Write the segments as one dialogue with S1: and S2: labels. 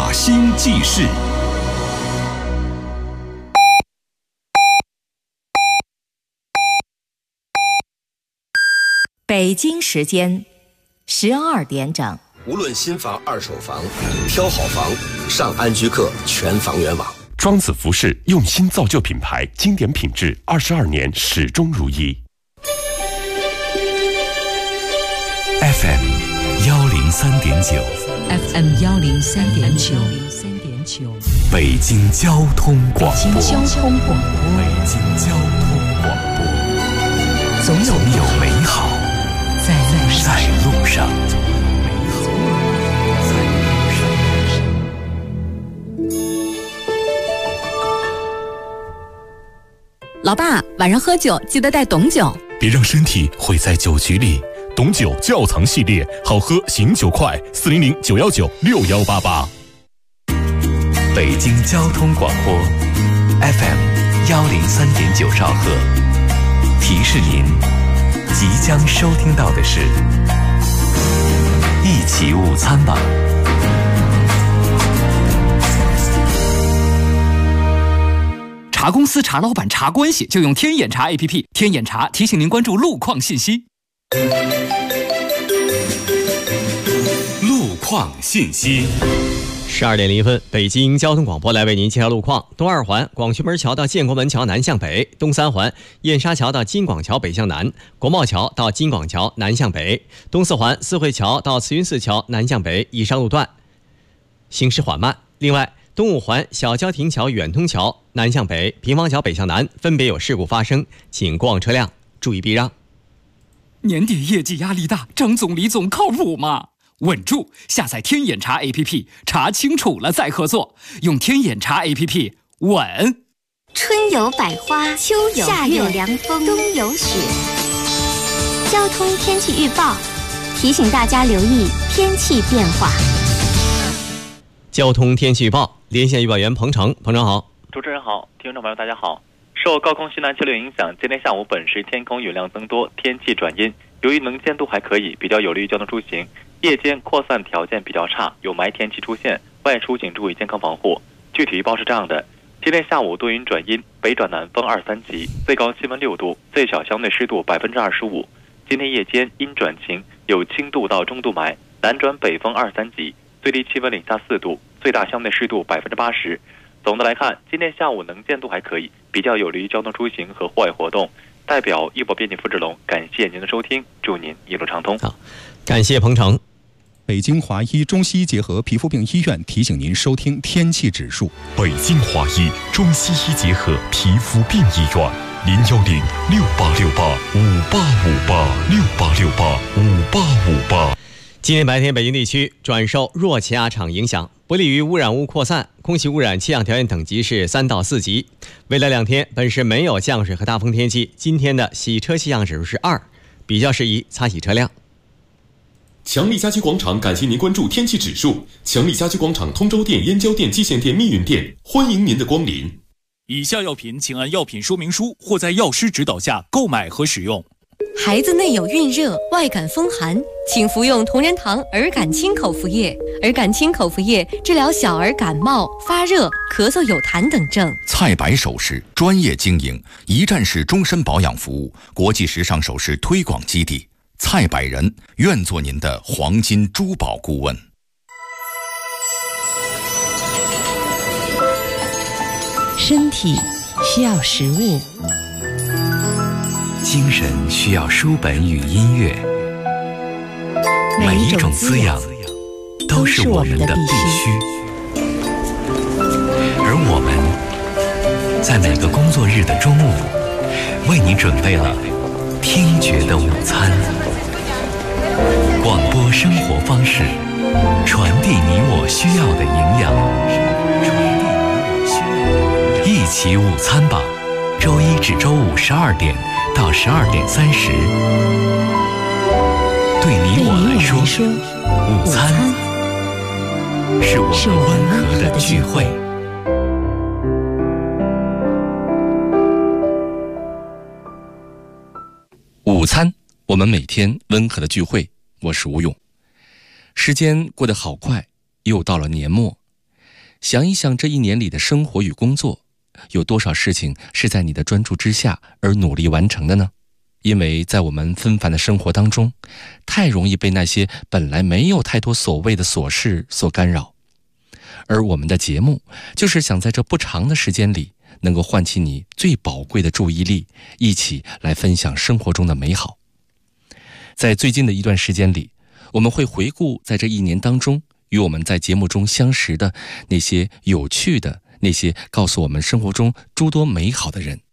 S1: 大兴记事。
S2: 北京时间12点整。
S3: 无论新房、二手房，挑好房，上安居客全房源网。
S4: 庄子服饰用心造就品牌，经典品质，22年始终如一。
S1: FM 103.9
S2: FM 103.9，
S1: 北京交通广播。
S2: 北京交通广播，总有美好在路上。
S5: 老爸，晚上喝酒记得带董酒，
S1: 别让身体毁在酒局里。董酒窖藏系列，好喝醒酒快，400-919-6188。北京交通广播 FM 103.9兆赫，提示您即将收听到的是一起午餐吧。
S6: 查公司、查老板、查关系，就用天眼查 APP。天眼查提醒您关注路况信息。
S1: 路况信息。
S7: 12点01分，北京交通广播来为您介绍路况。东二环广渠门桥到建国门桥南向北，东三环燕莎桥到金广桥北向南，国贸桥到金广桥南向北，东四环四惠桥到慈云寺桥南向北，以上路段行驶缓慢。另外，东五环小交亭桥远通桥南向北、平房桥北向南分别有事故发生，请过往车辆注意避让。
S6: 年底业绩压力大，张总、李总靠谱吗？稳住！下载天眼查 APP， 查清楚了再合作。用天眼查 APP， 稳。
S8: 春有百花，秋有夏有凉风，冬有雪。交通天气预报提醒大家留意天气变化。
S7: 交通天气预报，连线预报员彭程。彭程好。
S9: 主持人好，听众朋友大家好。受高空西南气流影响，今天下午本市天空云量增多，天气转阴。由于能见度还可以，比较有利于交通出行。夜间扩散条件比较差，有霾天气出现，外出请注意健康防护。具体预报是这样的：今天下午多云转阴，北转南风2、3级，最高气温6度，最小相对湿度25%。今天夜间阴转晴，有轻度到中度霾，南转北风2、3级，最低气温零下4度，最大相对湿度80%。总的来看，今天下午能见度还可以，比较有利于交通出行和户外活动。代表易博编辑付志龙，感谢您的收听，祝您一路畅通。
S7: 好，感谢彭程。
S10: 北京华医中西医结合皮肤病医院提醒您收听天气指数。
S1: 北京华医中西医结合皮肤病医院，010-6868-5858，6868-5858。
S7: 今天白天，北京地区转受弱气压场影响，不利于污染物扩散，空气污染气象条件等级是3到4级。未来2天，本市没有降水和大风天气。今天的洗车气象指数是2，比较适宜擦洗车辆。
S1: 强力家居广场感谢您关注天气指数。强力家居广场通州店、燕郊店、蓟县店、密云店，欢迎您的光临。
S11: 以下药品请按药品说明书或在药师指导下购买和使用。
S12: 孩子内有孕热、外感风寒，请服用同仁堂儿感清口服液。儿感清口服液治疗小儿感冒、发热、咳嗽有痰等症。
S13: 蔡白首饰专业经营，一站式终身保养服务，国际时尚首饰推广基地。蔡百人愿做您的黄金珠宝顾问。
S2: 身体需要食物，
S14: 精神需要书本与音乐，每一种滋养都是我们的必须。而我们在每个工作日的中午，为你准备了听觉的午餐。广播生活方式，传递你我需要的营养。一起午餐吧，周一至周五12点到12点30。对你我来说，午餐是我们温和的聚会。
S15: 午餐，我们每天温和的聚会。我是吴勇。时间过得好快，又到了年末。 想一想这一年里的生活与工作，有多少事情是在你的专注之下而努力完成的呢？因为在我们纷繁的生活当中，太容易被那些本来没有太多所谓的琐事所干扰。而我们的节目就是想在这不长的时间里，能够唤起你最宝贵的注意力，一起来分享生活中的美好。在最近的一段时间里，我们会回顾在这一年当中与我们在节目中相识的那些有趣的、那些告诉我们生活中诸多美好的人。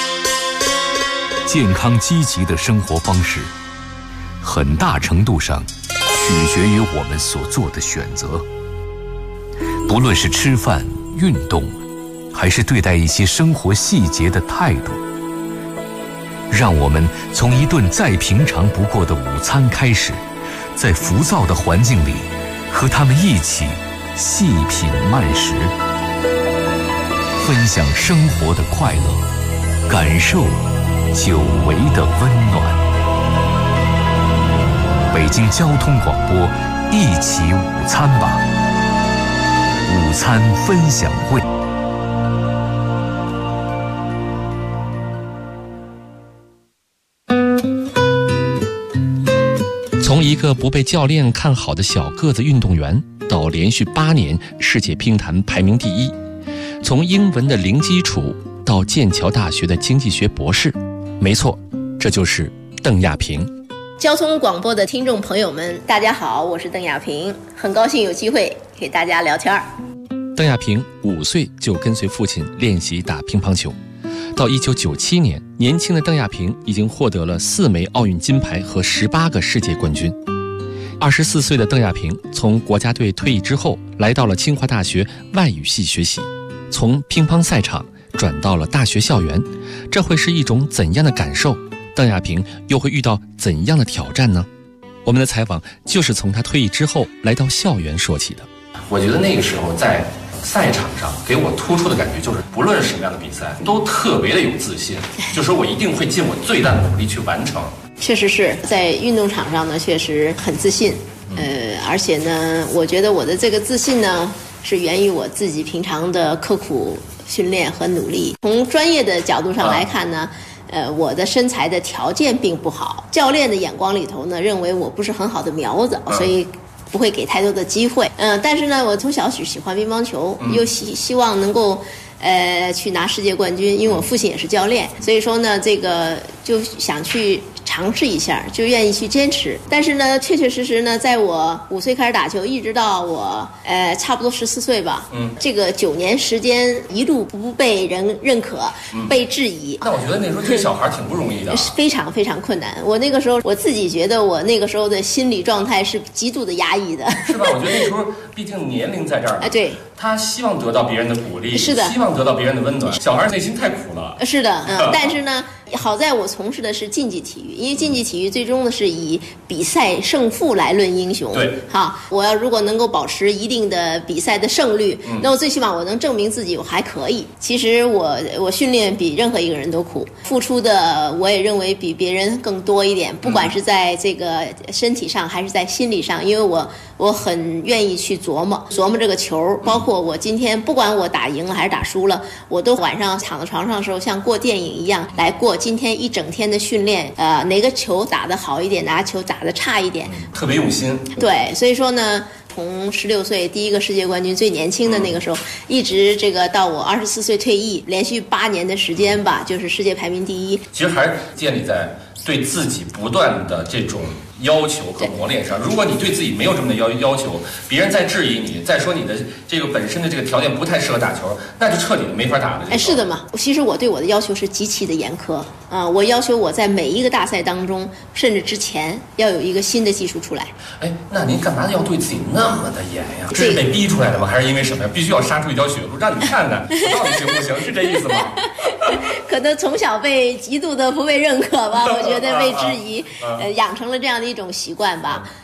S1: 健康积极的生活方式，很大程度上取决于我们所做的选择。不论是吃饭、运动，还是对待一些生活细节的态度，让我们从一顿再平常不过的午餐开始，在浮躁的环境里，和他们一起细品慢食，分享生活的快乐，感受久违的温暖。北京交通广播，一起午餐吧，午餐分享会。
S15: 从一个不被教练看好的小个子运动员，到连续8年世界乒坛排名第1，从英文的零基础到剑桥大学的经济学博士，没错，这就是邓亚萍。
S16: 交通广播的听众朋友们，大家好，我是邓亚萍，很高兴有机会给大家聊天。
S15: 邓亚萍5岁就跟随父亲练习打乒乓球，到1997年，年轻的邓亚萍已经获得了4枚奥运金牌和18个世界冠军。24岁的邓亚萍从国家队退役之后，来到了清华大学外语系学习，从乒乓赛场转到了大学校园，这会是一种怎样的感受？邓亚萍又会遇到怎样的挑战呢？我们的采访就是从她退役之后来到校园说起的。
S17: 我觉得那个时候在赛场上给我突出的感觉就是，不论是什么样的比赛，都特别的有自信，就说我一定会尽我最大的努力去完成。
S16: 确实是在运动场上呢，确实很自信。而且呢，我觉得我的这个自信呢，是源于我自己平常的刻苦训练和努力。从专业的角度上来看呢，我的身材的条件并不好，教练的眼光里头呢，认为我不是很好的苗子，所以不会给太多的机会。但是呢，我从小喜欢乒乓球，又希望能够去拿世界冠军，因为我父亲也是教练，所以说呢，这个就想去尝试一下，就愿意去坚持。但是呢，确确实实呢，在我5岁开始打球，一直到我差不多14岁吧，这个9年时间一路不被人认可，被质疑。
S17: 那我觉得那时候这小孩挺不容易的，
S16: 非常非常困难。我那个时候我自己觉得我那个时候的心理状态是极度的压抑的，
S17: 是吧？我觉得那时候毕竟年龄在这儿，
S16: 对，
S17: 他希望得到别人的鼓励，
S16: 是的，
S17: 希望得到别人的温暖。小孩内心太苦了，
S16: 是的，但是呢，好在我从事的是竞技体育，因为竞技体育最终呢是以比赛胜负来论英雄。
S17: 对，
S16: 好，我要如果能够保持一定的比赛的胜率，那我最起码我能证明自己我还可以。其实我训练比任何一个人都苦，付出的我也认为比别人更多一点，不管是在这个身体上还是在心理上，因为我很愿意去琢磨这个球，包括我今天不管我打赢了还是打输了，我都晚上躺在床上的时候像过电影一样来过今天一整天的训练。哪个球打得好一点，哪个球打得差一点，
S17: 特别用心。
S16: 对，所以说呢，从16岁第一个世界冠军最年轻的那个时候，一直这个到我24岁退役，连续8年的时间吧，就是世界排名第1。
S17: 其实还是建立在对自己不断的这种要求和磨练上。如果你对自己没有这么的要求，别人在质疑你，再说你的这个本身的这个条件不太适合打球，那就彻底的没法打了。
S16: 是的嘛，其实我对我的要求是极其的严苛啊！我要求我在每一个大赛当中，甚至之前要有一个新的技术出来。
S17: 那您干嘛要对自己那么的严呀？这是被逼出来的吗？还是因为什么呀？必须要杀出一条血路，让你看看我到底行不行？是这意思吗？
S16: 可能从小被极度的不被认可吧，我觉得被质疑，养成了这样的一种习惯吧。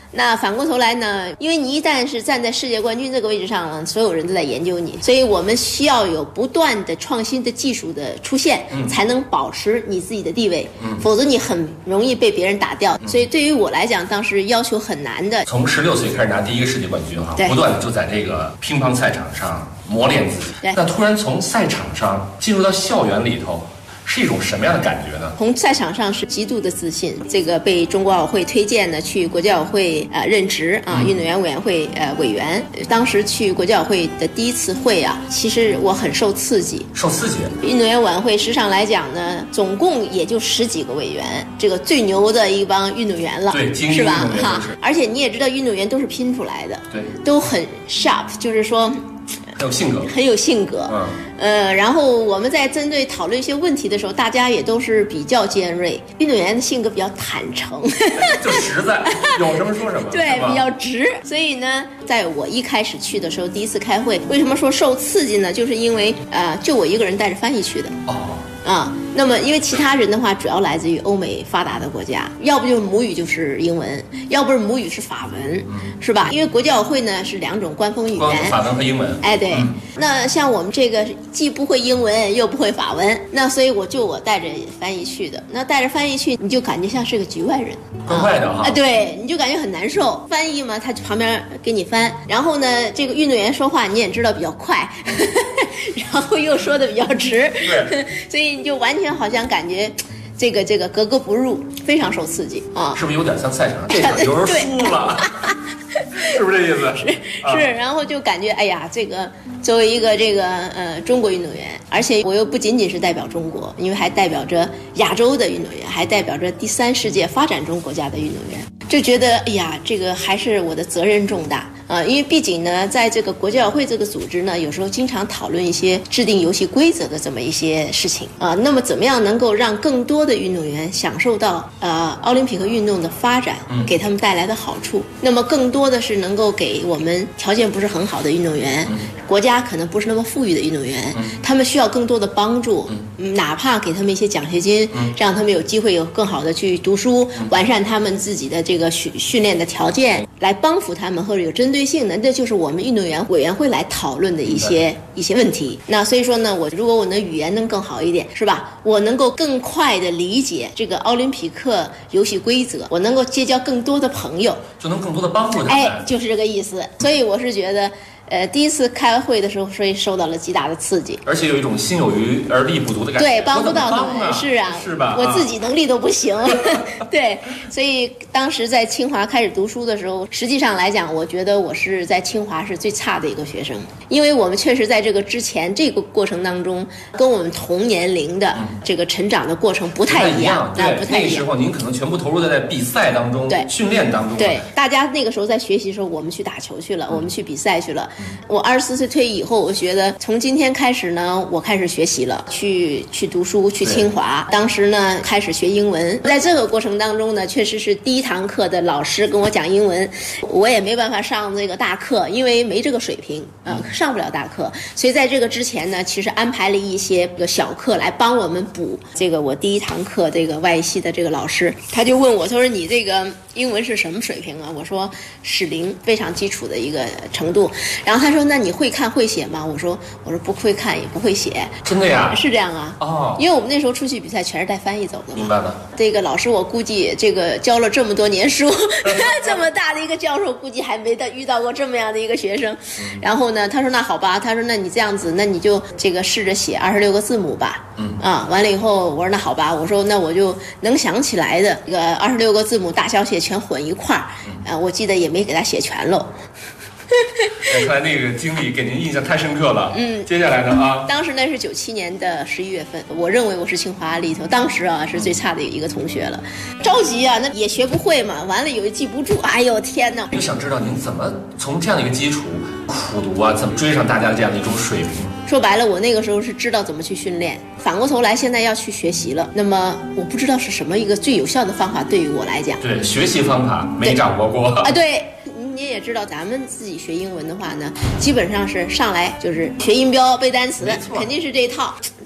S16: 那反过头来呢，因为你一旦是站在世界冠军这个位置上了，所有人都在研究你，所以我们需要有不断的创新的技术的出现，才能保持你自己的地位，否则你很容易被别人打掉。所以对于我来讲，当时要求很难的。
S17: 从16岁开始拿第一个世界冠军不断的就在这个乒乓赛场上磨练自己。那突然从赛场上进入到校园里头，是一种什么样的感觉呢？
S16: 从赛场上是极度的自信，这个被中国奥委会推荐呢去国际奥委会任职运动员委员会委员。当时去国际奥委会的第一次会其实我很受刺激。
S17: 受刺激？
S16: 运动员委员会实际上来讲呢，总共也就10几个委员，这个最牛的一帮运动员了，
S17: 对，精英
S16: 是吧？
S17: 而
S16: 且你也知道，运动员都是拼出来的，
S17: 对，
S16: 都很 sharp， 就是说。很有性格，然后我们在针对讨论一些问题的时候，大家也都是比较尖锐。运动员的性格比较坦诚，
S17: 就实在，有什么说什么，
S16: 对，比较直。所以呢，在我一开始去的时候，第一次开会，为什么说受刺激呢？就是因为就我一个人带着翻译去的。那么因为其他人的话主要来自于欧美发达的国家，要不就是母语就是英文，要不是母语是法文，是吧？因为国际奥委会呢是2种官方语言，
S17: 法文和英文。
S16: 对。那像我们这个既不会英文又不会法文，那所以我带着翻译去的。那带着翻译去，你就感觉像是个局外人，
S17: 怪怪的
S16: 对，你就感觉很难受。翻译嘛，他就旁边给你翻，然后呢，这个运动员说话你也知道比较快，然后又说的比较直，
S17: 对，
S16: 所以你就完全好像感觉这个格格不入，非常受刺激
S17: 是不是有点像赛场上这场有人输了？是不是这意思？
S16: 是，然后就感觉哎呀，这个作为一个中国运动员，而且我又不仅仅是代表中国，因为还代表着亚洲的运动员，还代表着第3世界发展中国家的运动员，就觉得哎呀，这个还是我的责任重大。因为毕竟呢，在这个国际奥委会这个组织呢，有时候经常讨论一些制定游戏规则的这么一些事情那么怎么样能够让更多的运动员享受到奥林匹克运动的发展给他们带来的好处？那么更多的是能够给我们条件不是很好的运动员，国家可能不是那么富裕的运动员，他们需要更多的帮助，哪怕给他们一些奖学金，让他们有机会有更好的去读书，完善他们自己的这个训练的条件，来帮扶他们或者有针对性的，这就是我们运动员委员会来讨论的一些问题。那所以说呢，如果我的语言能更好一点，是吧？我能够更快的理解这个奥林匹克游戏规则，我能够结交更多的朋友，
S17: 就能更多的帮助他们。
S16: 就是这个意思。所以我是觉得。第一次开会的时候，所以受到了极大的刺激，
S17: 而且有一种心有余而力不足的感觉。
S16: 对，帮不到他们，是
S17: 吧？
S16: 我自己能力都不行。对，所以当时在清华开始读书的时候，实际上来讲，我觉得我是在清华是最差的一个学生，因为我们确实在这个之前这个过程当中，跟我们同年龄的这个成长的过程不太一样。
S17: 对，那个时候您可能全部投入在比赛当中，
S16: 对，
S17: 训练当中。
S16: 对，大家那个时候在学习的时候，我们去打球去了，我们去比赛去了。我24岁退役以后，我觉得从今天开始呢，我开始学习了，去读书，去清华。当时呢，开始学英文。在这个过程当中呢，确实是第一堂课的老师跟我讲英文，我也没办法上这个大课，因为没这个水平，上不了大课。所以在这个之前呢，其实安排了一些小课来帮我们补这个我第一堂课这个外语系的这个老师，他就问我，他说你这个英文是什么水平啊？我说是0，非常基础的一个程度。然后他说那你会看会写吗？我说不会看也不会写。
S17: 真的呀？
S16: 是这样啊。因为我们那时候出去比赛全是带翻译走的嘛。
S17: 明白了。
S16: 这个老师我估计这个教了这么多年书，这么大的一个教授，估计还没遇到过这么样的一个学生。然后呢，他说那好吧，他说那你这样子，那你就这个试着写26个字母吧。完了以后我说那好吧，我说那我就能想起来的这个26个字母大小写全混一块儿，我记得也没给他写全喽。
S17: 看来那个经历给您印象太深刻了。接下来呢
S16: 当时呢是97年的11月份，我认为我是清华里头当时是最差的一个同学了，着急啊，那也学不会嘛，完了也记不住，哎呦天哪！
S17: 就想知道您怎么从这样的一个基础苦读怎么追上大家的这样的一种水平。
S16: 说白了，我那个时候是知道怎么去训练，反过头来现在要去学习了，那么我不知道是什么一个最有效的方法对于我来讲。
S17: 对，学习方法没掌握过
S16: 对。你也知道，咱们自己学英文的话呢，基本上是上来就是学音标、背单词，肯定是这一套。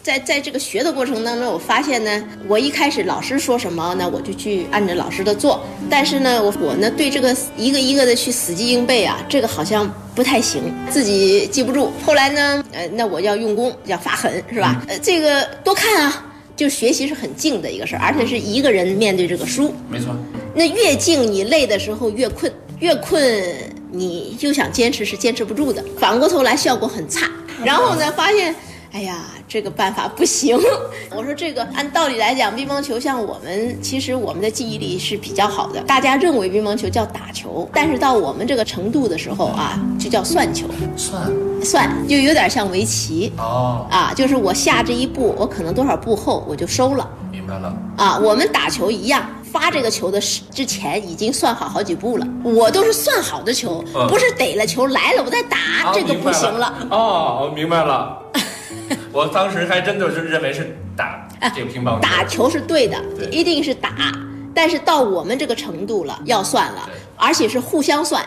S16: 在这个学的过程当中，我发现呢，我一开始老师说什么呢，我就去按照老师的做。但是呢，我呢对这个一个一个的去死记硬背啊，这个好像不太行，自己记不住。后来呢，那我要用功，要发狠，是吧？这个多看啊，就学习是很静的一个事儿，而且是一个人面对这个书。
S17: 没错。
S16: 那越静，你累的时候越困，越困你就想坚持是坚持不住的，反过头来效果很差。然后呢，发现。哎呀，这个办法不行。我说这个按道理来讲，乒乓球像其实我们的记忆力是比较好的。大家认为乒乓球叫打球，但是到我们这个程度的时候啊，就叫算球。算就有点像围棋就是我下这一步，我可能多少步后我就收了。
S17: 明白了
S16: 我们打球一样。发这个球的之前已经算好好几步了，我都是算好的球，不是逮了球来了我再打，这个不行了。
S17: 我明白了。我当时还真的是认为是打这个乒乓球，
S16: 打球是对的，一定是打。但是到我们这个程度了，要算了，而且是互相算。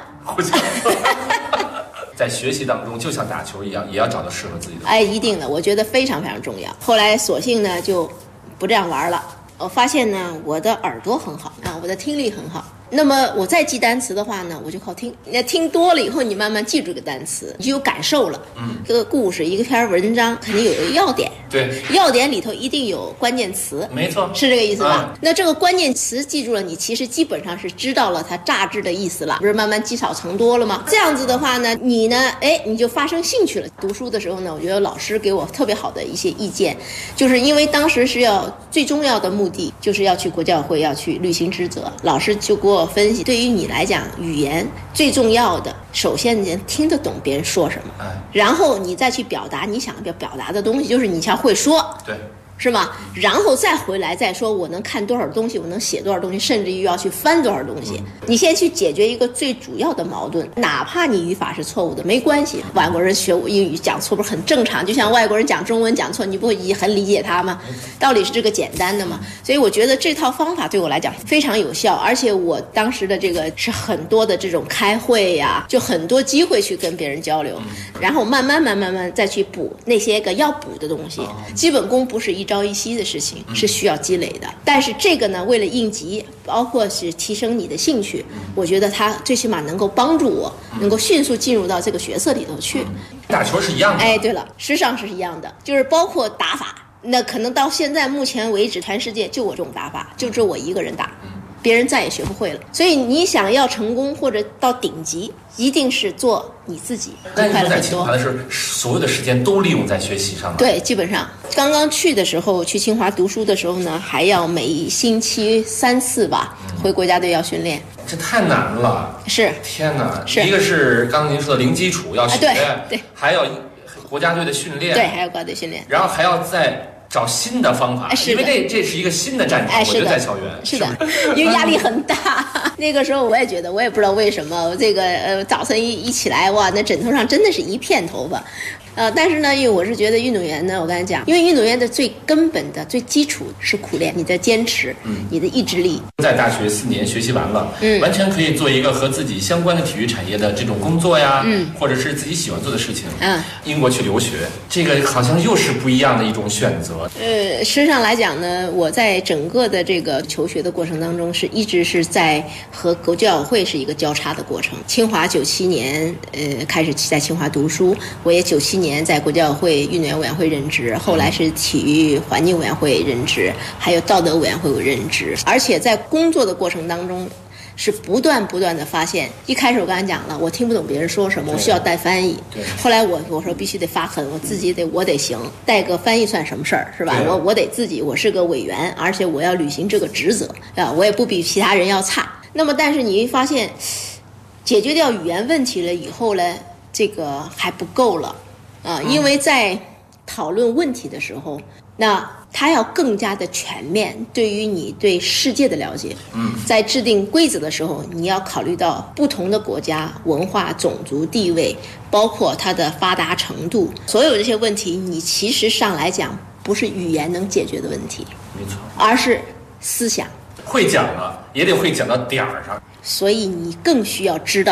S17: 在学习当中，就像打球一样，也要找到适合自己的。
S16: 一定的，我觉得非常非常重要。后来索性呢，就不这样玩了。我发现呢，我的耳朵很好我的听力很好。那么我再记单词的话呢，我就靠听。那听多了以后，你慢慢记住个单词，你就有感受了。这个故事一个篇文章肯定有一个要点，
S17: 对，
S16: 要点里头一定有关键词，
S17: 没错，
S16: 是这个意思吧？那这个关键词记住了，你其实基本上是知道了它大致的意思了，不是慢慢积少成多了吗？这样子的话呢，你呢，你就发生兴趣了。读书的时候呢，我觉得老师给我特别好的一些意见，就是因为当时是最重要的目的就是要去国教会，要去履行职责。老师就给我分析，对于你来讲，语言最重要的，首先你听得懂别人说什么，然后你再去表达你想要表达的东西，就是你要会说，
S17: 对，
S16: 是吗？然后再回来再说我能看多少东西，我能写多少东西，甚至于要去翻多少东西。你先去解决一个最主要的矛盾，哪怕你语法是错误的没关系，外国人学英语讲错不是很正常，就像外国人讲中文讲错，你不会很理解他吗？道理是这个简单的嘛。所以我觉得这套方法对我来讲非常有效，而且我当时的这个是很多的这种开会呀，就很多机会去跟别人交流，然后慢慢再去补那些个要补的东西。基本功不是一朝一夕的事情，是需要积累的。但是这个呢，为了应急，包括是提升你的兴趣，我觉得它最起码能够帮助我能够迅速进入到这个角色里头去。
S17: 打球是一样的。
S16: 对了，实际上是一样的，就是包括打法。那可能到现在目前为止，全世界就我这种打法，就只有我一个人打，别人再也学不会了。所以你想要成功或者到顶级，一定是做你自己。
S17: 那你在清华的时候，所有的时间都利用在学习上了？
S16: 对，基本上。刚刚去的时候，去清华读书的时候呢，还要每星期3、4吧，回国家队要训练。
S17: 这太难了。
S16: 是。
S17: 天哪！一个是刚才您说的零基础要学，
S16: 对，
S17: 还要国家队的训练，
S16: 对，还有国家队训练，
S17: 然后还要再找新的方法，因为这是一个新的战场，我觉得在校园
S16: 是的，因为压力很大。那个时候我也觉得，我也不知道为什么，我这个早晨一起来，哇，那枕头上真的是一片头发。但是呢，因为我是觉得运动员呢，我刚才讲，因为运动员的最根本的、最基础是苦练，你的坚持，你的意志力。
S17: 在大学4年学习完了，完全可以做一个和自己相关的体育产业的这种工作呀，或者是自己喜欢做的事情。英国去留学，这个好像又是不一样的一种选择。
S16: 实际上来讲呢，我在整个的这个求学的过程当中，一直是在和国教会是一个交叉的过程。清华97年，开始在清华读书，我也97年在国教会运动员委员会任职，后来是体育环境委员会任职，还有道德委员会任职。而且在工作的过程当中，是不断的发现。一开始我刚才讲了，我听不懂别人说什么，我需要带翻译。后来我说必须得发狠，我自己得行，带个翻译算什么事儿，是吧？我得自己，我是个委员，而且我要履行这个职责啊，我也不比其他人要差。那么但是你会发现，解决掉语言问题了以后呢，这个还不够了啊，因为在讨论问题的时候，那它要更加的全面，对于你对世界的了解。在制定规则的时候，你要考虑到不同的国家文化、种族、地位，包括它的发达程度，所有这些问题，你其实上来讲不是语言能解决的问题，
S17: 没错，
S16: 而是思想。
S17: 会讲了，也得会讲到点儿上。
S16: 所以你更需要知道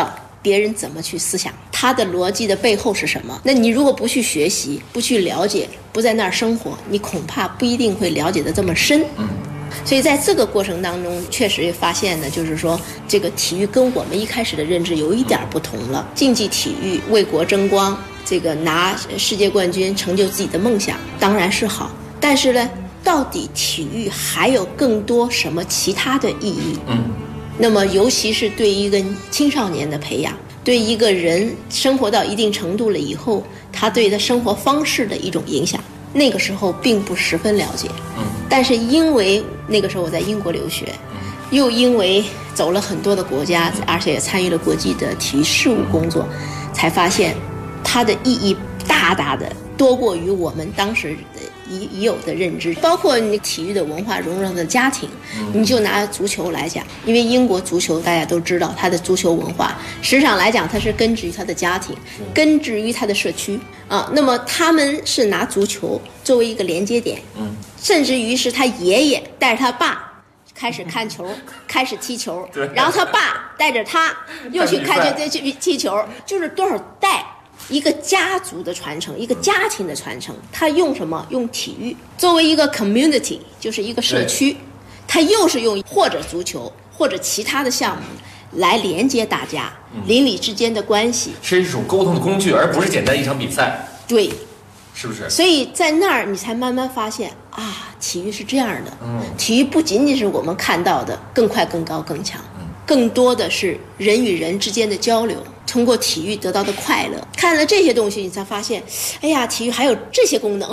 S16: 别人怎么去思想，他的逻辑的背后是什么。那你如果不去学习，不去了解，不在那儿生活，你恐怕不一定会了解得这么深。所以在这个过程当中，确实也发现呢，就是说这个体育跟我们一开始的认知有一点不同了。竞技体育为国争光，这个拿世界冠军，成就自己的梦想，当然是好。但是呢，到底体育还有更多什么其他的意义？那么尤其是对一个青少年的培养，对一个人生活到一定程度了以后，他对他生活方式的一种影响，那个时候并不十分了解。但是因为那个时候我在英国留学，又因为走了很多的国家，而且也参与了国际的体育事务工作，才发现它的意义大大的多过于我们当时已有的认知。包括你体育的文化融入的家庭，你就拿足球来讲，因为英国足球大家都知道，它的足球文化实际上来讲，它是根植于它的家庭，根植于它的社区啊。那么他们是拿足球作为一个连接点，甚至于是他爷爷带着他爸开始看球，开始踢球，然后他爸带着他又去看球，去踢球，就是多少代一个家族的传承，一个家庭的传承。他用什么？用体育作为一个 community， 就是一个社区，他又是用或者足球或者其他的项目来连接大家邻里之间的关系，
S17: 是一种沟通的工具，而不是简单一场比赛。
S16: 对，
S17: 是不是？
S16: 所以在那儿你才慢慢发现啊，体育是这样的。体育不仅仅是我们看到的更快、更高、更强，更多的是人与人之间的交流，通过体育得到的快乐。看了这些东西，你才发现，哎呀，体育还有这些功能。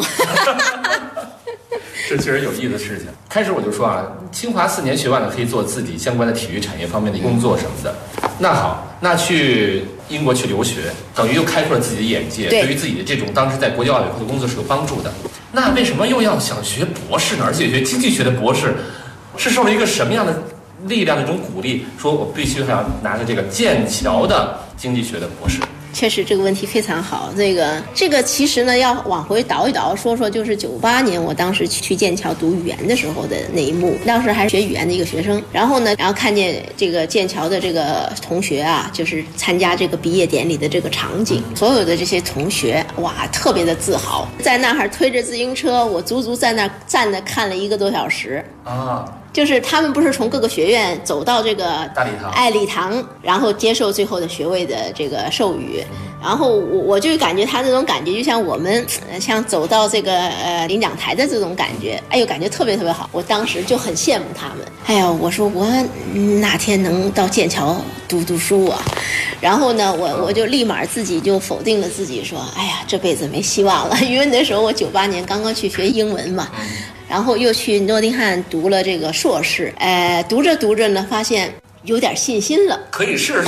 S17: 这确实有意思的事情。开始我就说啊，清华4年学完了，可以做自己相关的体育产业方面的工作什么的。那好，那去英国去留学，等于又开阔了自己的眼界，对于自己的这种当时在国际奥委会的工作是有帮助的。那为什么又要想学博士呢？而且学经济学的博士，是受了一个什么样的力量的一种鼓励，说我必须还要拿着这个剑桥的经济学的博士？
S16: 确实这个问题非常好，这个其实呢要往回倒一倒说说，就是98年我当时去剑桥读语言的时候的那一幕。当时还是学语言的一个学生，然后看见这个剑桥的这个同学啊，就是参加这个毕业典礼的这个场景，所有的这些同学哇特别的自豪，在那儿推着自行车，我足足在那儿站着看了1个多小时啊。就是他们不是从各个学院走到这个大礼堂，然后接受最后的学位的这个授予，然后我就感觉他那种感觉就像我们像走到这个领奖台的这种感觉，哎呦，感觉特别特别好。我当时就很羡慕他们，哎呀，我说我哪天能到剑桥读书啊？然后呢，我就立马自己就否定了自己，说，哎呀，这辈子没希望了，因为那时候我98年刚刚去学英文嘛。然后又去诺丁汉读了这个硕士，读着呢，发现有点信心了，
S17: 可以试试。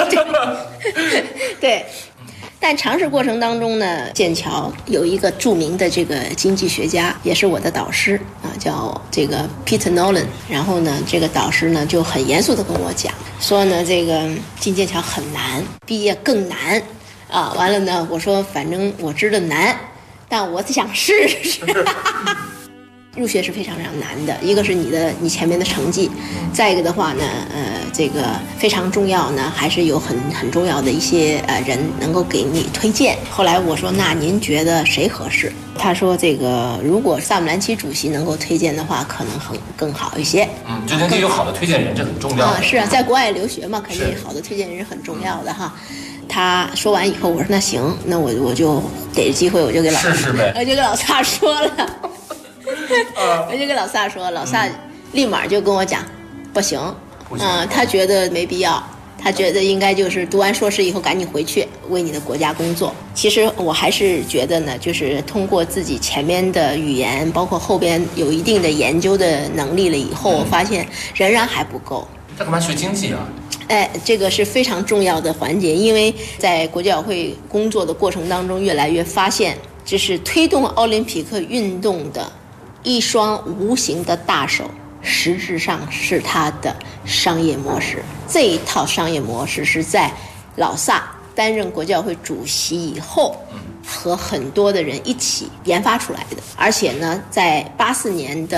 S16: 对，但尝试过程当中呢，剑桥有一个著名的这个经济学家，也是我的导师啊，叫这个 Peter Nolan。然后呢，这个导师呢就很严肃地跟我讲，说呢这个进剑桥很难，毕业更难啊。完了呢，我说反正我知道难，但我想试试。入学是非常非常难的，一个是你前面的成绩，再一个的话呢，这个非常重要呢，还是有很重要的一些人能够给你推荐。后来我说，那您觉得谁合适？他说这个如果萨姆兰奇主席能够推荐的话，可能更好一些。
S17: 就人家有好的推荐人，这很重要的。
S16: 是啊，在国外留学嘛，肯定好的推荐人是很重要的哈。他说完以后，我说那行，那我就给机会，我就给老
S17: 试试呗，
S16: 我就给老萨说了。我就跟老萨说，老萨立马就跟我讲，不行，他觉得没必要，他觉得应该就是读完硕士以后赶紧回去为你的国家工作。其实我还是觉得呢，就是通过自己前面的语言，包括后边有一定的研究的能力了以后，我发现仍然还不够。
S17: 他干嘛学经济啊？
S16: 这个是非常重要的环节，因为在国际奥会工作的过程当中，越来越发现，这是推动奥林匹克运动的一双无形的大手，实质上是他的商业模式。这一套商业模式是在老萨担任国际奥会主席以后，和很多的人一起研发出来的。而且呢，在84年的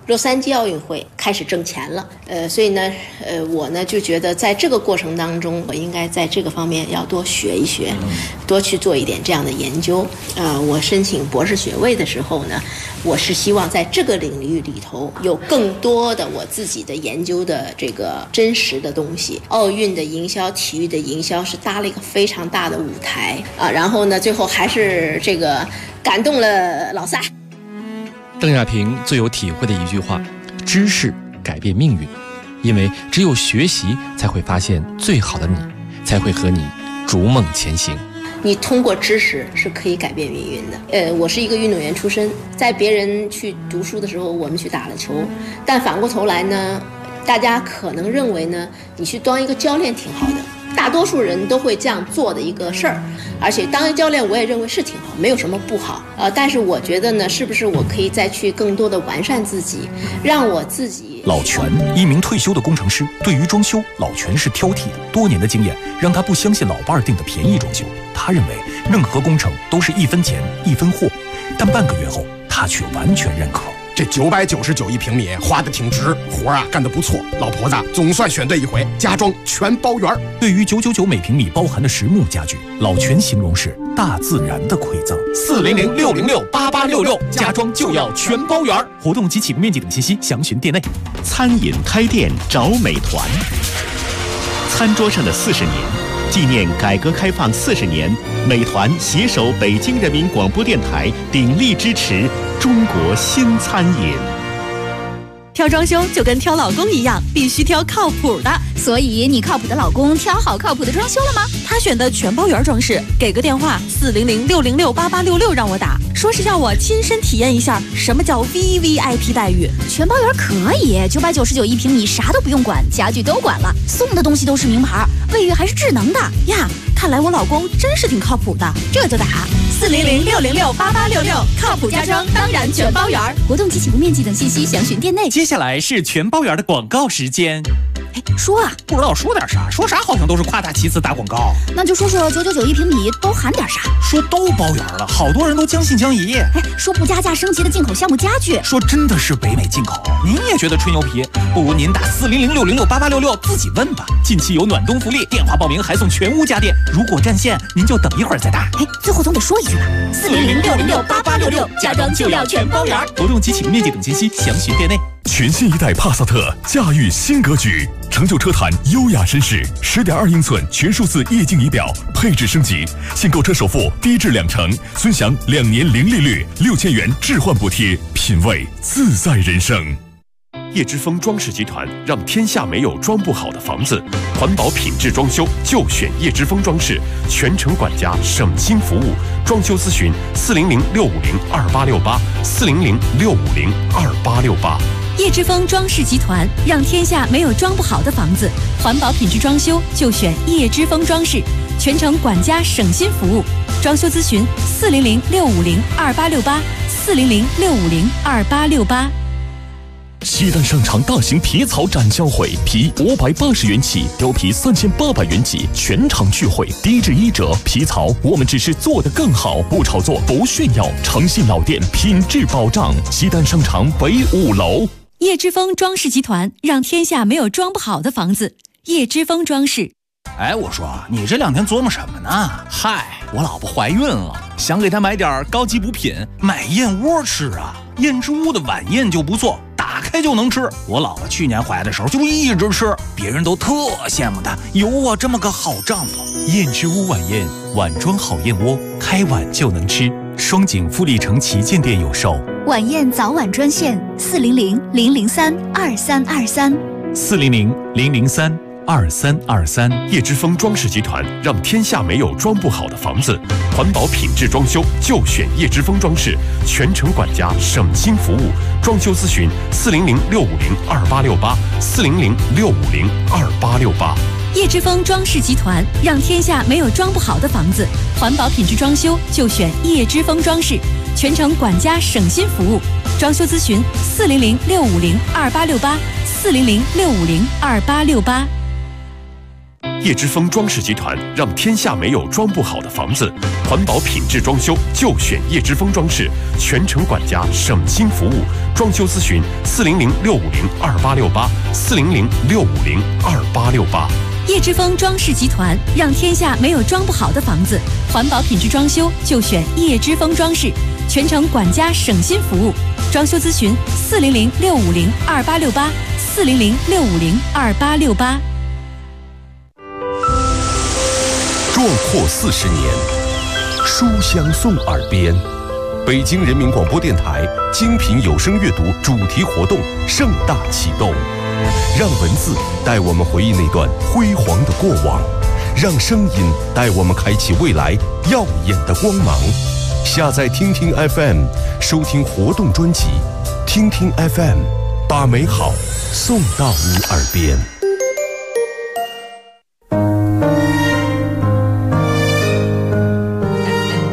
S16: 洛杉矶奥运会开始挣钱了，所以呢，我呢就觉得在这个过程当中，我应该在这个方面要多学一学，多去做一点这样的研究。我申请博士学位的时候呢，我是希望在这个领域里头有更多的我自己的研究的这个真实的东西。奥运的营销、体育的营销是搭了一个非常大的舞台啊，然后呢，最后还是这个感动了老萨。
S15: 邓亚萍最有体会的一句话：知识改变命运，因为只有学习才会发现最好的你，才会和你逐梦前行。
S16: 你通过知识是可以改变命运的。我是一个运动员出身，在别人去读书的时候，我们去打了球，但反过头来呢，大家可能认为呢，你去当一个教练挺好的。大多数人都会这样做的一个事儿，而且当一个教练我也认为是挺好，没有什么不好。但是我觉得呢，是不是我可以再去更多的完善自己，让我自己。
S11: 老全，一名退休的工程师，对于装修，老全是挑剔的。多年的经验让他不相信老伴儿订的便宜装修，他认为任何工程都是1分钱1分货。但半个月后，他却完全认可。
S18: 这999一平米花的挺值，活啊干得不错，老婆子总算选对一回，家装全包圆。
S11: 对于999每平米包含的实木家具，老全形容是大自然的馈赠。
S6: 400-606-8866，家装就要全包圆。
S11: 活动及起步面积等信息详询店内。
S1: 餐饮开店找美团，餐桌上的40年，纪念改革开放40年，美团携手北京人民广播电台，鼎力支持中国新餐饮。
S12: 挑装修就跟挑老公一样，必须挑靠谱的。
S5: 所以你靠谱的老公挑好靠谱的装修了吗？
S12: 他选的全包圆装饰，给个电话400-606-8866让我打，说是要我亲身体验一下什么叫 VVIP 待遇。
S5: 全包圆可以，999一平米，啥都不用管，家具都管了，送的东西都是名牌，卫浴还是智能的
S12: 呀。看来我老公真是挺靠谱的，
S5: 这就打
S12: 400-606-8866，靠谱家装当然全包圆。
S5: 活动及起步面积等信息详询店内。
S6: 接下来是全包圆的广告时间。
S5: 说啊，
S6: 不知道说点啥，说啥好像都是夸大其词打广告。
S5: 那就说说999一平米都含点啥。
S6: 说都包圆了，好多人都将信将疑。
S5: 说不加价升级的进口项目家具，
S6: 说真的是北美进口。您也觉得吹牛皮？不如您打400-606-8866自己问吧。近期有暖冬福利，电话报名还送全屋家电。如果占线，您就等一会儿再打。
S5: 最后总得说一句吧，400-606-8866，家装就要全包圆。
S6: 活动及起步面积等信息详询店内。
S1: 全新一代帕萨特驾驭新格局，成就车坛优雅绅士，10.2英寸全数字液晶仪表，配置升级，现购车首付低至2成，尊享2年零利率，6000元置换补贴，品味自在人生。叶之峰装饰集团让天下没有装不好的房子，环保品质装修就选叶之峰装饰，全程管家，省心服务。装修咨询400-650-2868，400-650-2868。
S12: 叶之峰装饰集团让天下没有装不好的房子，环保品质装修就选叶之峰装饰，全程管家省心服务。装修咨询400-650-2868，400-650-2868。
S1: 西单商场大型皮草展销会，皮580元起，貂皮3800元起，全场聚会，低至1折。皮草我们只是做得更好，不炒作，不炫耀，诚信老店，品质保障。西单商场北5楼。
S12: 叶之峰装饰集团让天下没有装不好的房子，叶之峰装饰。
S6: 我说你这2天琢磨什么呢？我老婆怀孕了，想给她买点高级补品，买燕窝吃啊。燕之屋的晚宴就不错，打开就能吃。我老婆去年怀的时候就一直吃，别人都特羡慕她有我这么个好丈夫。燕之屋晚宴，碗装好燕窝，开碗就能吃。双井富力城旗舰店有售。
S5: 晚宴早晚专线400-003-2323。
S6: 400-003-2323。
S1: 叶之峰装饰集团让天下没有装不好的房子，环保品质装修就选叶之峰装饰，全程管家，省心服务。装修咨询400-650-2868，400-650-2868。
S12: 叶之峰装饰集团让天下没有装不好的房子，环保品质装修就选叶之峰装饰，全程管家省心服务。装修咨询400-650-2868，400-650-2868。
S4: 叶之峰装饰集团，让天下没有装不好的房子。环保品质装修就选叶之峰装饰，全程管家，省心服务。装修咨询400-650-2868，400-650-2868。
S12: 叶之峰装饰集团，让天下没有装不好的房子。环保品质装修就选叶之峰装饰，全程管家，省心服务。装修咨询400-650-2868，400-650-2868。
S1: 壮阔40年，书香送耳边。北京人民广播电台精品有声阅读主题活动盛大启动，让文字带我们回忆那段辉煌的过往，让声音带我们开启未来耀眼的光芒。下载听听 FM， 收听活动专辑，听听 FM， 把美好送到你耳边。